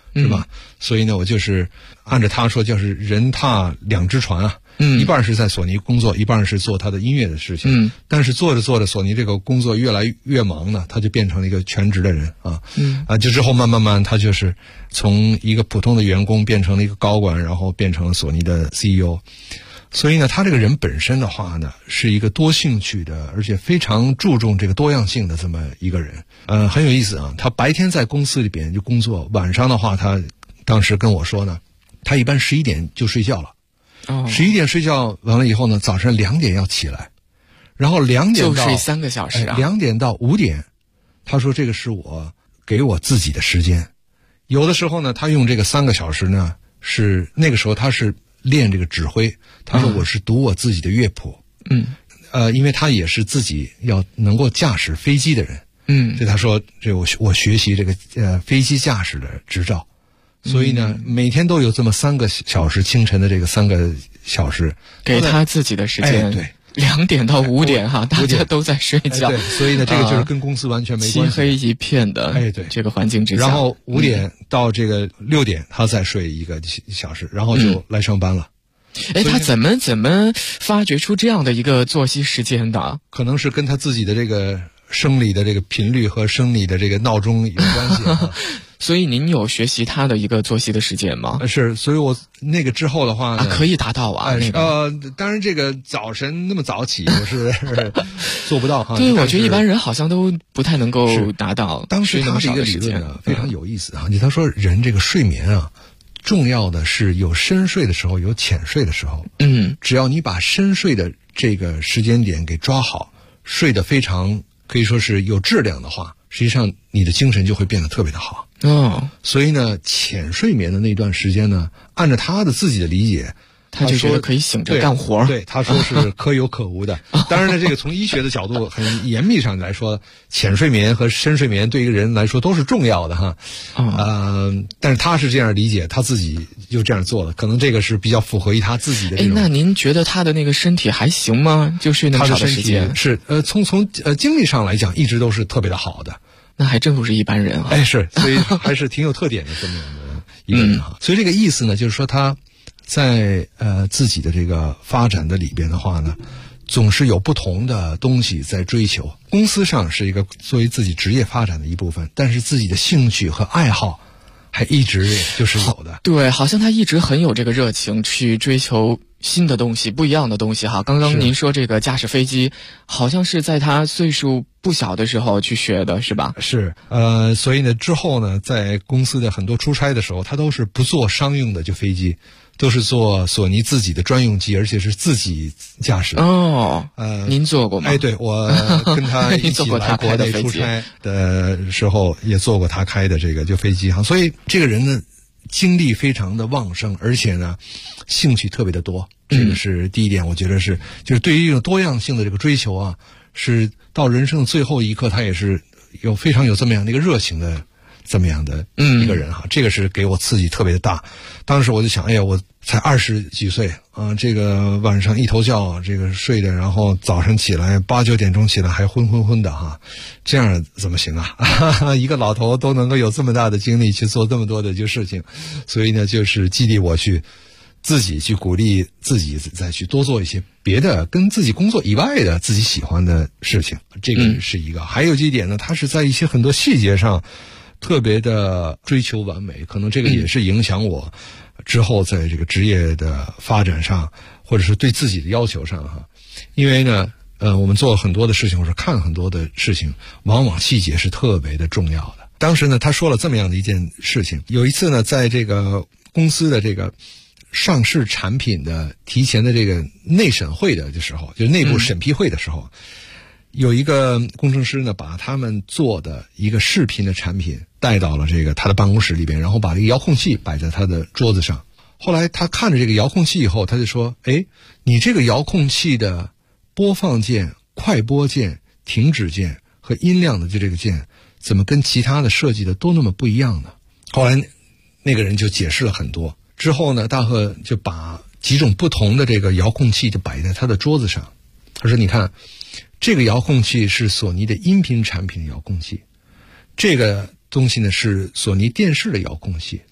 是吧？所以呢，我就是按照他说，就是人踏两只船啊。一半是在索尼工作，一半是做他的音乐的事情。但是做着做着，索尼这个工作越来越忙呢，他就变成了一个全职的人啊。就之后慢慢他就是从一个普通的员工变成了一个高管，然后变成了索尼的 CEO。所以呢，他这个人本身的话呢，是一个多兴趣的，而且非常注重这个多样性的这么一个人。很有意思啊。他白天在公司里边就工作，晚上的话，他当时跟我说呢，他一般11点就睡觉了。11点睡觉完了以后呢，早上2点要起来，然后2点到就睡3个小时啊。 2点到5点，他说这个是我给我自己的时间。有的时候呢，他用这个3个小时呢，是那个时候他是练这个指挥。他说我是读我自己的乐谱。因为他也是自己要能够驾驶飞机的人。所以他说这我学习这个飞机驾驶的执照。所以呢，每天都有这么3个小时，清晨的这个3个小时给他自己的时间。 对 ，2点到5点哈，大家都在睡觉。 对，所以呢，这个就是跟公司完全没关系。 漆黑一片的， 对这个环境之下。 然后5点到这个6点，他再睡1个小时，然后就来上班了。 他怎么发掘出这样的一个作息时间的？ 可能是跟他自己的这个生理的这个频率和生理的这个闹钟有关系。 所以您有学习他的一个作息的时间吗？ 是，所以我那个之后的话呢， 可以达到啊。 当然这个早晨那么早起我是做不到哈。 对，我觉得一般人好像都不太能够达到。 当时他这个理论呢非常有意思啊，他说人这个睡眠啊，重要的是有深睡的时候，有浅睡的时候。只要你把深睡的这个时间点给抓好，睡得非常可以说是有质量的话，实际上你的精神就会变得特别的好。所以呢，浅睡眠的那段时间呢，按照他的自己的理解， 他就觉得可以醒着干活。 对，他说是可有可无的。当然呢，这个从医学的角度很严密上来说，浅睡眠和深睡眠对一个人来说都是重要的哈。但是他是这样理解，他自己就这样做的，可能这个是比较符合于他自己的这种。 那您觉得他的那个身体还行吗？就睡那么长的时间？ 是从精力上来讲，一直都是特别的好的。 那还真不是一般人啊！ 是，所以还是挺有特点的这么样的一个人啊。所以这个意思呢，就是说他在自己的这个发展的里边的话呢，总是有不同的东西在追求。公司上是一个作为自己职业发展的一部分，但是自己的兴趣和爱好还一直就是有的。 对，好像他一直很有这个热情去追求新的东西，不一样的东西哈。刚刚您说这个驾驶飞机，好像是在他岁数不小的时候去学的，是吧？ 是，所以呢，之后呢，在公司的很多出差的时候，他都是不坐商用的飞机，都是坐索尼自己的专用机，而且是自己驾驶。 您坐过吗？ 对，我跟他一起来国内出差的时候，也坐过他开的这个飞机哈。所以这个人呢，精力非常的旺盛，而且呢，兴趣特别的多。这个是第一点，我觉得就是对于一种多样性的这个追求啊，是到人生的最后一刻，他也是非常有这么样的一个热情的这么样的一个人哈。这个是给我刺激特别的大。当时我就想，我才20几岁啊，这个晚上一头觉这个睡的，然后早上起来8、9点钟起来还昏昏昏的哈，这样怎么行啊？一个老头都能够有这么大的精力去做这么多的事情，所以呢，就是激励我去自己去鼓励自己，再去多做一些别的跟自己工作以外的自己喜欢的事情。这个是一个。还有几点呢，他是在一些很多细节上特别的追求完美，可能这个也是影响我之后在这个职业的发展上，或者是对自己的要求上哈。因为呢，我们做很多的事情，或者看很多的事情，往往细节是特别的重要的。当时呢，他说了这么样的一件事情。有一次呢，在这个公司的这个上市产品的提前的这个内审会的时候，就是内部审批会的时候，有一个工程师呢，把他们做的一个视频的产品带到了这个他的办公室里边，然后把这个遥控器摆在他的桌子上。后来他看着这个遥控器以后，他就说：“你这个遥控器的播放键、快播键、停止键和音量的这个键，怎么跟其他的设计的都那么不一样呢？”后来那个人就解释了很多。之后呢，大贺就把几种不同的这个遥控器就摆在他的桌子上。他说：“你看，这个遥控器是索尼的音频产品的遥控器，这个东西呢是索尼电视的遥控器，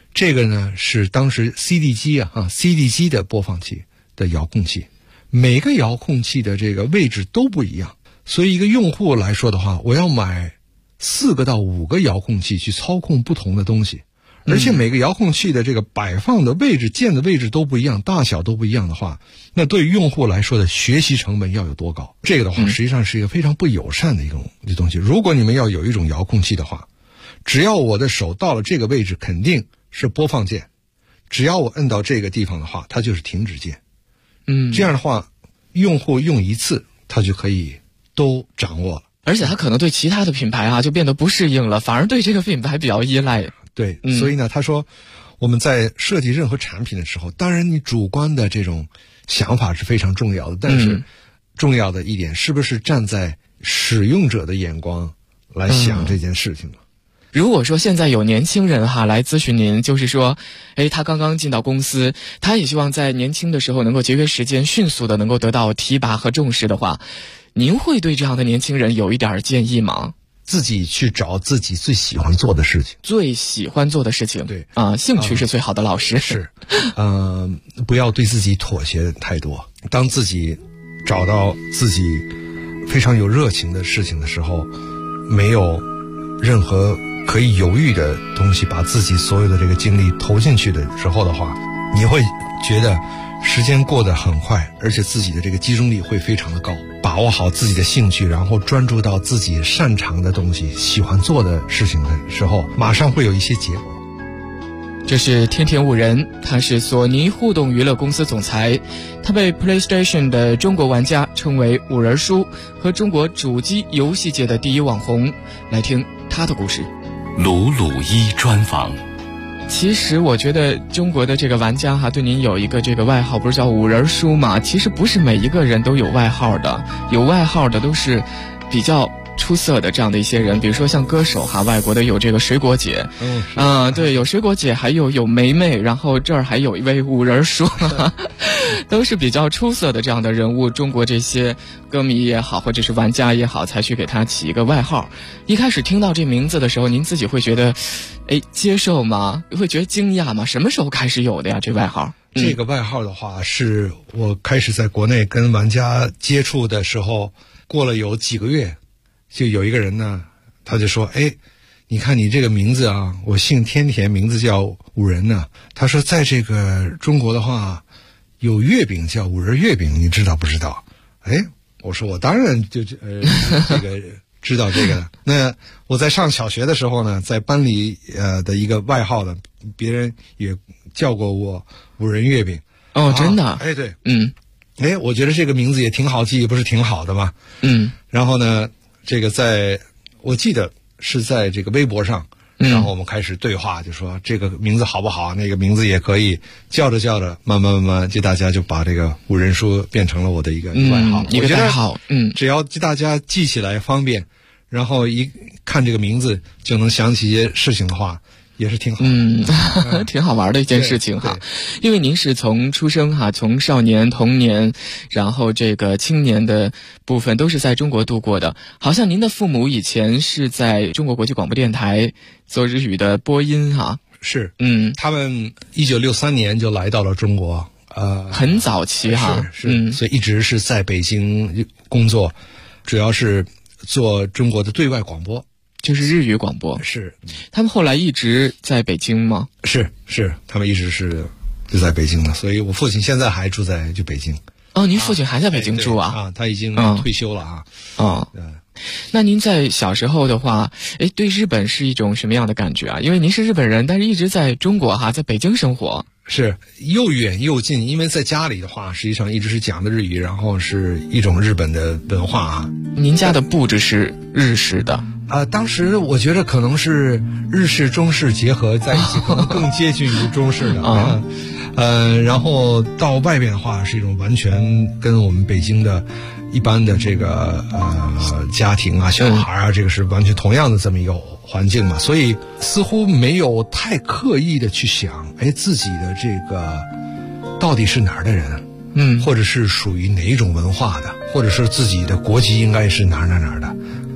这个呢是当时 CD 机CD 机的播放器的遥控器，每个遥控器的这个位置都不一样，所以一个用户来说的话，我要买4个到5个遥控器去操控不同的东西，而且每个遥控器的这个摆放的位置、键的位置都不一样，大小都不一样的话，那对于用户来说的学习成本要有多高？这个的话实际上是一个非常不友善的一种东西。如果你们要有一种遥控器的话，只要我的手到了这个位置肯定是播放键，只要我摁到这个地方的话，它就是停止键。这样的话用户用一次他就可以都掌握了， 而且他可能对其他的品牌就变得不适应了，反而对这个品牌比较依赖。 对，所以呢他说我们在设计任何产品的时候，当然你主观的这种想法是非常重要的，但是重要的一点是不是站在使用者的眼光来想这件事情呢？ 如果说现在有年轻人来咨询您，就是说他刚刚进到公司，他也希望在年轻的时候能够节约时间，迅速的能够得到提拔和重视的话，您会对这样的年轻人有一点建议吗？ 自己去找自己最喜欢做的事情。 最喜欢做的事情， 对兴趣是最好的老师。 是不要对自己妥协太多。当自己找到自己非常有热情的事情的时候，没有任何可以犹豫的东西，把自己所有的这个精力投进去的时候的话，你会觉得时间过得很快，而且自己的这个集中力会非常的高。把握好自己的兴趣，然后专注到自己擅长的东西、喜欢做的事情的时候，马上会有一些结果。 这是天田五人，他是索尼互动娱乐公司总裁，他被 PlayStation 的中国玩家称为五人叔和中国主机游戏界的第一网红。来听他的故事。 鲁鲁一专访。 其实我觉得中国的这个玩家对您有一个这个外号，不是叫五人叔吗？其实不是每一个人都有外号的，有外号的都是比较出色的这样的一些人，比如说像歌手外国的有这个水果姐，对，有水果姐，还有梅梅，然后这儿还有一位五人叔，都是比较出色的这样的人物。中国这些歌迷也好，或者是玩家也好，才去给他起一个外号。一开始听到这名字的时候，您自己会觉得接受吗？会觉得惊讶吗？什么时候开始有的呀这外号？ 这个外号的话，是我开始在国内跟玩家接触的时候，过了有几个月，就有一个人呢，他就说你看你这个名字我姓天田，名字叫五人呢。他说在这个中国的话，有月饼叫五人月饼，你知道不知道？我说我当然这个知道这个。那我在上小学的时候呢，在班里的一个外号呢，别人也叫过我五人月饼。 真的？ 对，我觉得这个名字也挺好记，不是挺好的吗？然后呢，这个我记得是在这个微博上，然后我们开始对话，就说这个名字好不好，那个名字也可以，叫着慢慢就大家就把这个五人叔变成了我的一个外号， 一个代号。 只要大家记起来方便，然后一看这个名字就能想起一些事情的话，也是挺好挺好玩的一件事情因为您是从出生从少年、童年，然后这个青年的部分都是在中国度过的。好像您的父母以前是在中国国际广播电台做日语的播音是他们1963年就来到了中国， 很早期所以一直是在北京工作，主要是做中国的对外广播， 就是日语广播。 是他们后来一直在北京吗？ 是他们一直是就在北京的，所以我父亲现在还住在北京。 您父亲还在北京住他已经退休了那您在小时候的话，对日本是一种什么样的感觉因为您是日本人，但是一直在中国在北京生活。 是又远又近，因为在家里的话实际上一直是讲的日语，然后是一种日本的文化您家的布置是日式的当时我觉得可能是日式中式结合在一起，可能更接近于中式的然后到外边的话是一种完全跟我们北京的一般的这个家庭小孩这个是完全同样的这么一个环境嘛，所以似乎没有太刻意的去想自己的这个到底是哪儿的人或者是属于哪种文化的，或者是自己的国籍应该是哪儿的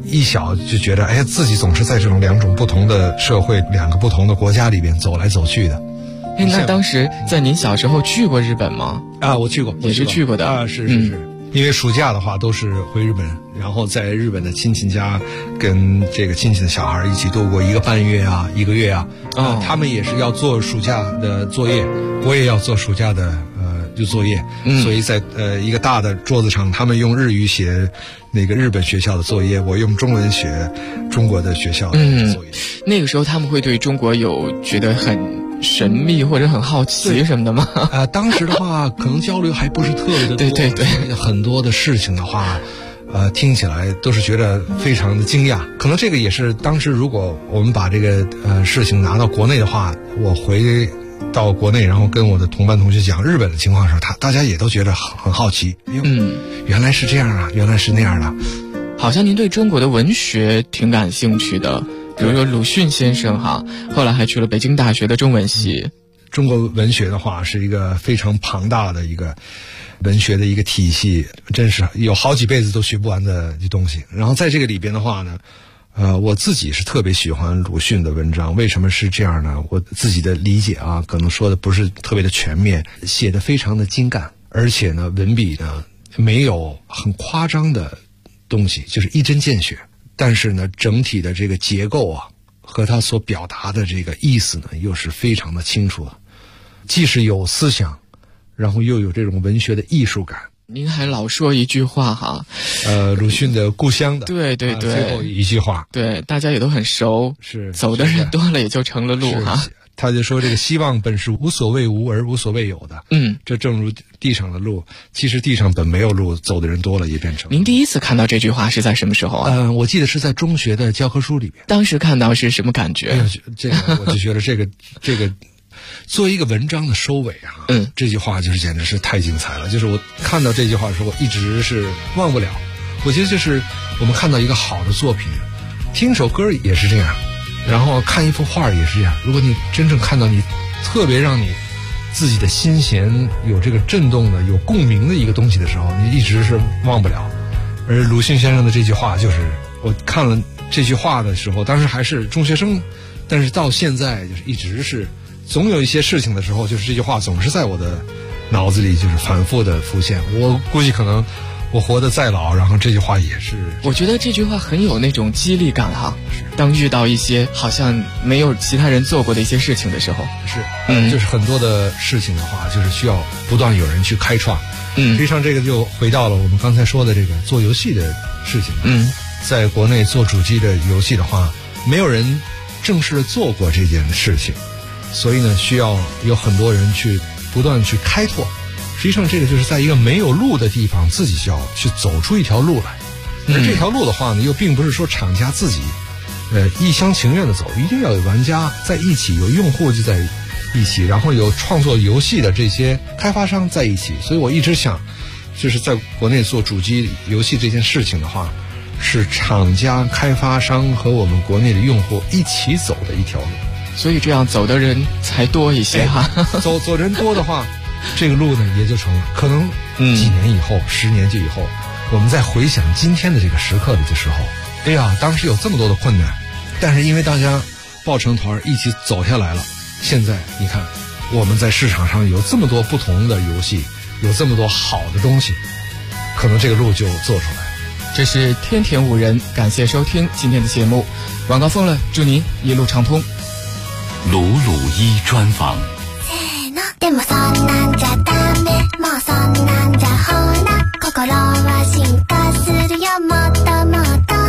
一小就觉得，哎，自己总是在这种两种不同的社会、两个不同的国家里边走来走去的。 哎，那当时在您小时候去过日本吗？ 啊，我去过， 也是去过的啊，是。因为暑假的话都是回日本，然后在日本的亲戚家跟这个亲戚的小孩一起度过1个半月啊，1个月啊。他们也是要做暑假的作业，我也要做暑假的就作业，所以在一个大的桌子上，他们用日语写那个日本学校的作业，我用中文写中国的学校的作业。 那个时候他们会对中国有觉得很神秘或者很好奇什么的吗？ 当时的话可能交流还不是特别的多， 对， 很多的事情的话听起来都是觉得非常的惊讶。可能这个也是当时如果我们把这个事情拿到国内的话，我回到国内然后跟我的同班同学讲日本的情况时，大家也都觉得很好奇。原来是这样啊，原来是那样的。 好像您对中国的文学挺感兴趣的，比如说鲁迅先生后来还去了北京大学的中文系。 中国文学的话是一个非常庞大的一个文学的一个体系，真是有好几辈子都学不完的东西。然后在这个里边的话呢，我自己是特别喜欢鲁迅的文章。为什么是这样呢？我自己的理解啊，可能说的不是特别的全面，写得非常的精干，而且呢文笔呢没有很夸张的东西，就是一针见血。但是呢整体的这个结构啊和他所表达的这个意思呢又是非常的清楚的，既是有思想，然后又有这种文学的艺术感。 您还老说一句话鲁迅的故乡的对最后一句话， 对，大家也都很熟， 是走的人多了也就成了路他就说这个希望本是无所谓无而无所谓有的，这正如地上的路，其实地上本没有路，走的人多了也变成。 您第一次看到这句话是在什么时候啊？ 我记得是在中学的教科书里边。 当时看到是什么感觉？ 这个我就觉得这个作为一个文章的收尾啊，这句话就是简直是太精彩了。就是我看到这句话的时候，我一直是忘不了。我觉得就是我们看到一个好的作品，听首歌也是这样，然后看一幅画也是这样。如果你真正看到你特别让你自己的心弦有这个震动的、有共鸣的一个东西的时候，你一直是忘不了。而鲁迅先生的这句话，就是我看了这句话的时候，当时还是中学生，但是到现在就是一直是。总有一些事情的时候，就是这句话总是在我的脑子里就是反复的浮现。我估计可能我活得再老，然后这句话也是。 我觉得这句话很有那种激励感当遇到一些好像没有其他人做过的一些事情的时候， 就是很多的事情的话，就是需要不断有人去开创。实际上这个就回到了我们刚才说的这个做游戏的事情。在国内做主机的游戏的话，没有人正式做过这件事情。所以呢，需要有很多人去不断去开拓。实际上，这个就是在一个没有路的地方，自己需要去走出一条路来。而这条路的话呢，又并不是说厂家自己，一厢情愿的走，一定要有玩家在一起，有用户就在一起，然后有创作游戏的这些开发商在一起。所以我一直想，就是在国内做主机游戏这件事情的话，是厂家、开发商和我们国内的用户一起走的一条路。 所以这样走的人才多一些走人多的话，这个路呢也就成了。可能几年以后，10年以后，我们再回想今天的这个时刻的时候，哎呀，当时有这么多的困难，但是因为大家抱成团一起走下来了。现在你看，我们在市场上有这么多不同的游戏，有这么多好的东西，可能这个路就做出来了。 这是天田五人，感谢收听今天的节目，晚高峰了，祝您一路畅通。 鲁鲁一专访。 でもそんなんじゃダメ、もうそんなんじゃほら、心は進化するよ、もっともっと。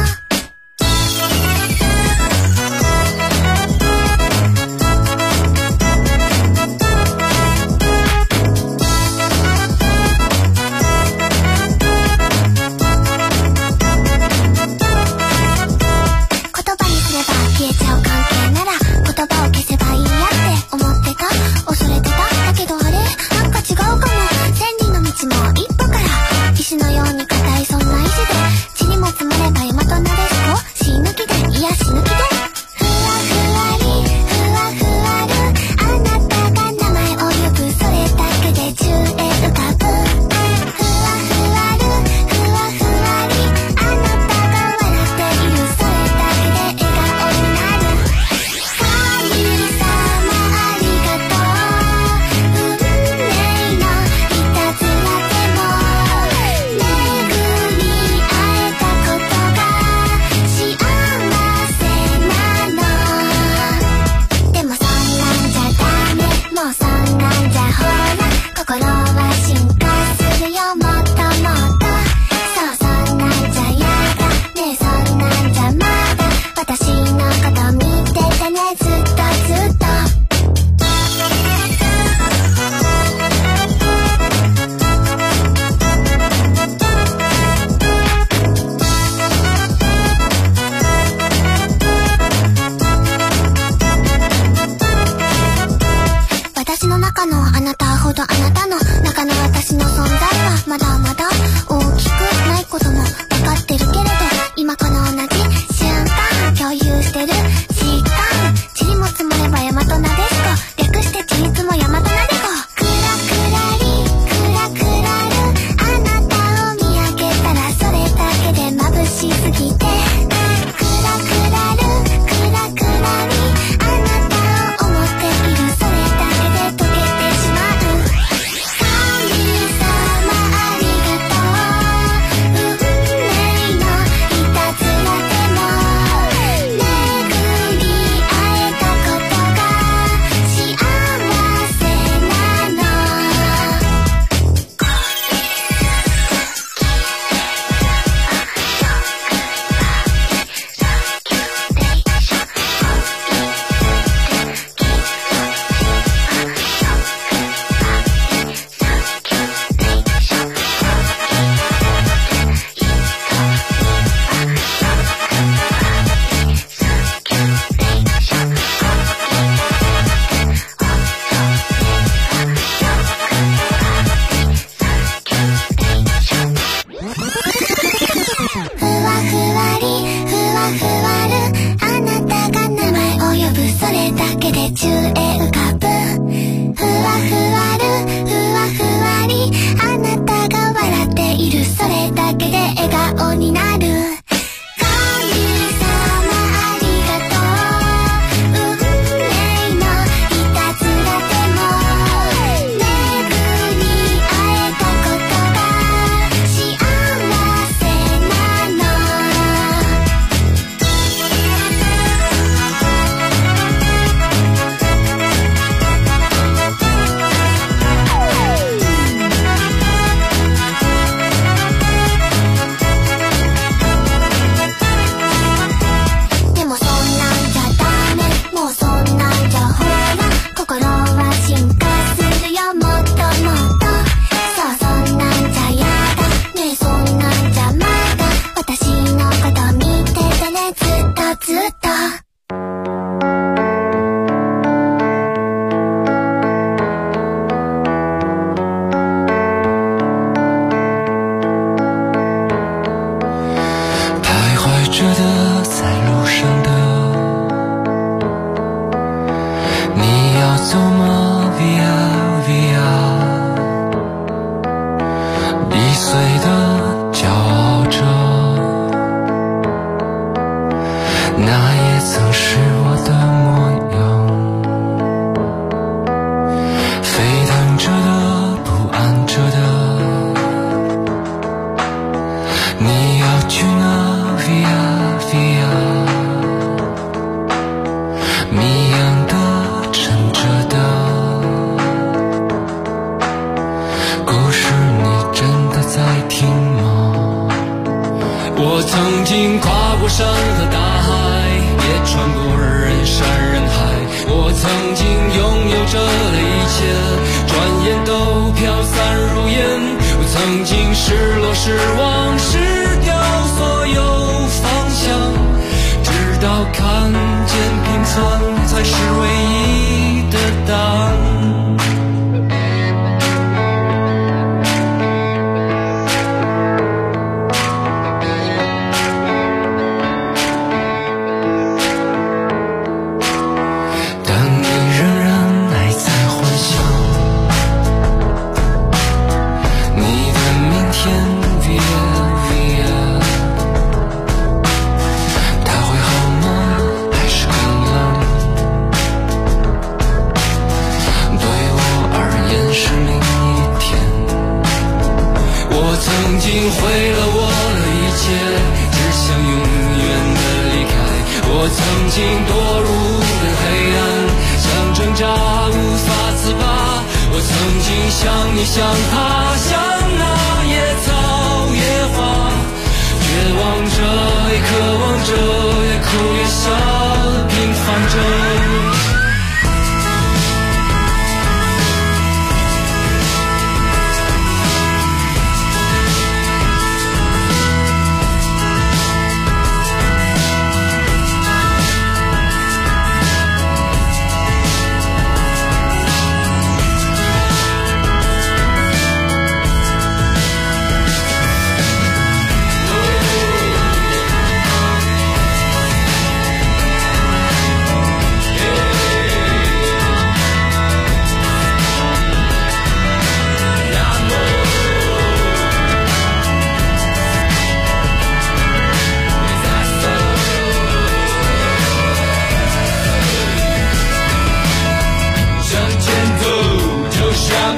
言葉にすれば消えちゃう関係なら、言葉を消せばいいやって思ってた、恐れてた。だけどあれなんか違うかも。千里の道も一歩から、石のように硬いそんな意志で、地にも中のあなたほどあなたの中の私の存在はまだまだ大きくないことも分かってるけれど、今この同じ瞬間共有してる時間、塵も積もれば大和なでしこ、略してちりつも大和なでこ。クラクラリクラクラル、あなたを見上げたらそれだけで眩しすぎて、クラクラルクラクラリ、あなたを思っているそれだけで溶けてしまう。神様ありがとう、運命のいたずらでも巡り会えたことが幸せなの。ふわふわりふわふわる、あなたが名前を呼ぶそれだけで宙へ浮かぶ。ふわふわるふわふわり、あなたが笑っているそれだけで笑顔になる。神様ありがとう、運命のいたずらでも巡り会えたことが幸せなの。でもそんなんじゃダメ、もうそんなんじゃほら心は進化するよ、もっともっと。そうそんなんじゃやだねえ、そんなんじゃまだ私のこと見ててね、ずっとずっと。 徘徊着的，在路上的，你要走吗 ？Via Via， 易碎的骄傲着，那也曾是我的模样。沸腾着的，不安着的，你要去哪 ？Via Via， 谜样的，沉着的，故事你真的在听吗？我曾经跨过山和大海，也穿过人山人海。我曾经拥有着的一切，转眼都飘散如烟。我曾经失落失望失掉所有方向，直到看见平凡才是唯一的答案。但你仍然还在幻想你的明天 Via Via， 它会好吗？还是更冷？对我而言是另一天。我曾经毁了我的一切，只想永远的离开。我曾经堕入的黑暗，想挣扎无法自拔。我曾经像你像他，像那野草野花，绝望着也渴望着，也哭也笑，平凡着。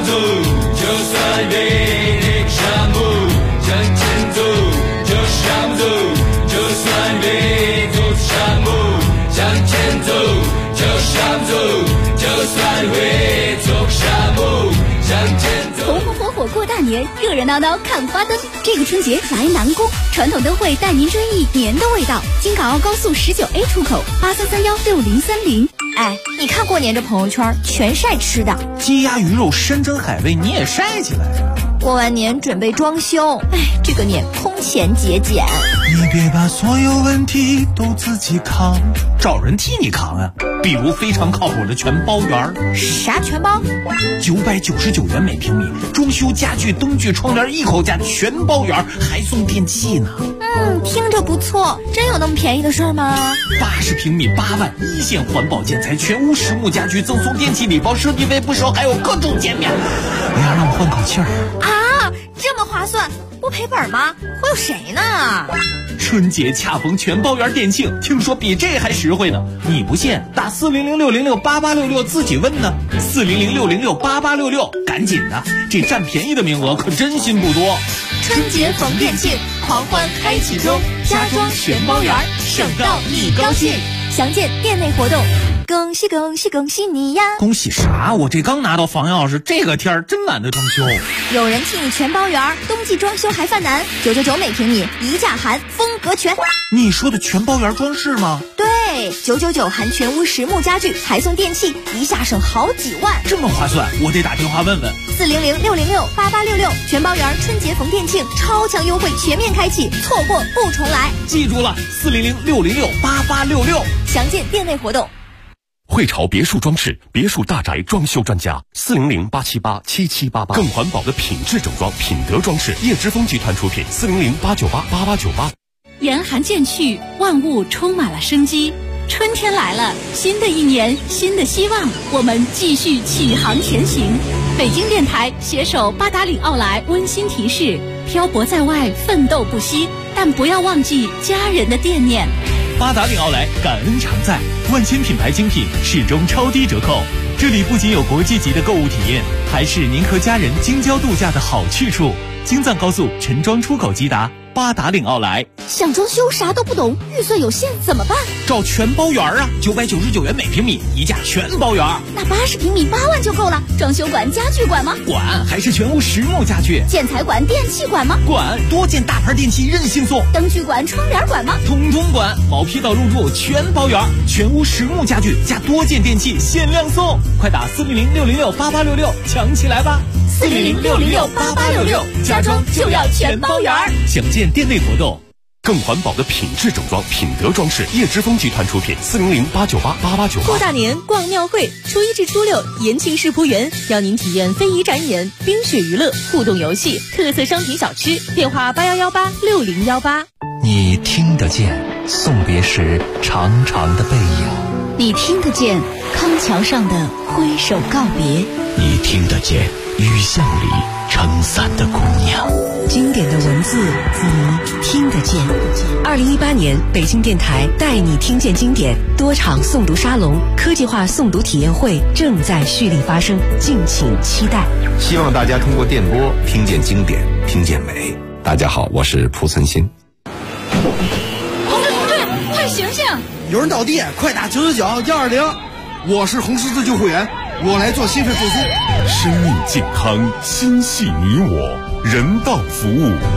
走，就算被那个沙漠向前走，就是沙漠走，就算被走出沙漠向前走，就是沙漠走，就算会走沙漠向前走。 红红火火过大年，热热闹闹看花灯。这个春节来南宫，传统灯会带您追忆年的味道。京港澳高速19A 出口83316030。 哎，你看过年这朋友圈全晒吃的， 鸡鸭鱼肉山珍海味你也晒起来呀。 过完年准备装修，哎，这个年空前节俭。 你别把所有问题都自己扛，找人替你扛啊。比如非常靠谱的全包园。 啥全包 ？999元每平米，装修家具、灯具、窗帘一口价，全包园，还送电器呢。 听着不错，真有那么便宜的事儿吗 ？80平米8万，一线环保建材，全屋实木家具，赠送电器礼包，设计费不收，还有各种减免。哎呀，让我换口气儿啊！这么划算，不赔本吗？忽悠谁呢？ 春节恰逢全包园店庆，听说比这还实惠呢。你不信？打400-606-8866自己问呢。400-606-8866，赶紧的，这占便宜的名额可真心不多。 春节逢店庆，狂欢开启中，家装全包园，省到你高兴。详见店内活动。恭喜恭喜恭喜你呀！ 恭喜啥？我这刚拿到房钥匙，这个天儿真懒得装修。 有人替你全包园，冬季装修还犯难，999每平米，一价含，风格全。 你说的全包园装饰吗？ 对，999含全屋实木家具，还送电器，一下省好几万。 这么划算，我得打电话问问。 400-606-8866，全包园春节逢店庆，超强优惠全面开启，错过不重来。 记住了，400-606-8866， 详见店内活动。 汇潮别墅装饰，别墅大宅装修专家，400-878-7788，更环保的品质整装，品德装饰，叶之峰集团出品，400-898-8898。 严寒渐去，万物充满了生机。春天来了，新的一年，新的希望，我们继续启航前行。北京电台携手八达岭奥莱温馨提示：漂泊在外，奋斗不息，但不要忘记家人的惦念。 八达岭奥莱感恩常在，万千品牌精品始终超低折扣。这里不仅有国际级的购物体验，还是您和家人京郊度假的好去处。京藏高速陈庄出口即达，八达岭奥莱。 想装修啥都不懂，预算有限怎么办？ 找全包园啊，999元每平米，一价全包园。 那80平米8万就够了。装修管、家具管吗？ 管，还是全屋实木家具。 建材管、电器管吗？ 管，多件大牌电器任性送。 灯具管、窗帘管吗？ 通通管，毛坯到入住全包园，全屋实木家具加多件电器限量送。快打400-606-8866抢起来吧 ！400-606-8866，家装就要全包园。 详见店内活动。 更环保的品质整装，品德装饰，叶之峰集团出品，400-898-8898。 过大年逛庙会，初1至初6，延庆世仆园邀您体验非遗展演、冰雪娱乐、互动游戏、特色商品小吃。电话8118-6018。 你听得见送别时长长的背影， 你听得见康桥上的挥手告别， 你听得见雨巷里撑伞的姑娘。 经典的文字，你听得见。2018年，北京电台带你听见经典多场诵读沙龙、科技化诵读体验会正在蓄力发生，敬请期待。 希望大家通过电波听见经典，听见美。大家好，我是蒲存昕。 同志，快醒醒！ 有人倒地，快打999-120。我是红十字救护员，我来做心肺复苏。 生命健康，心系你我，人道服务。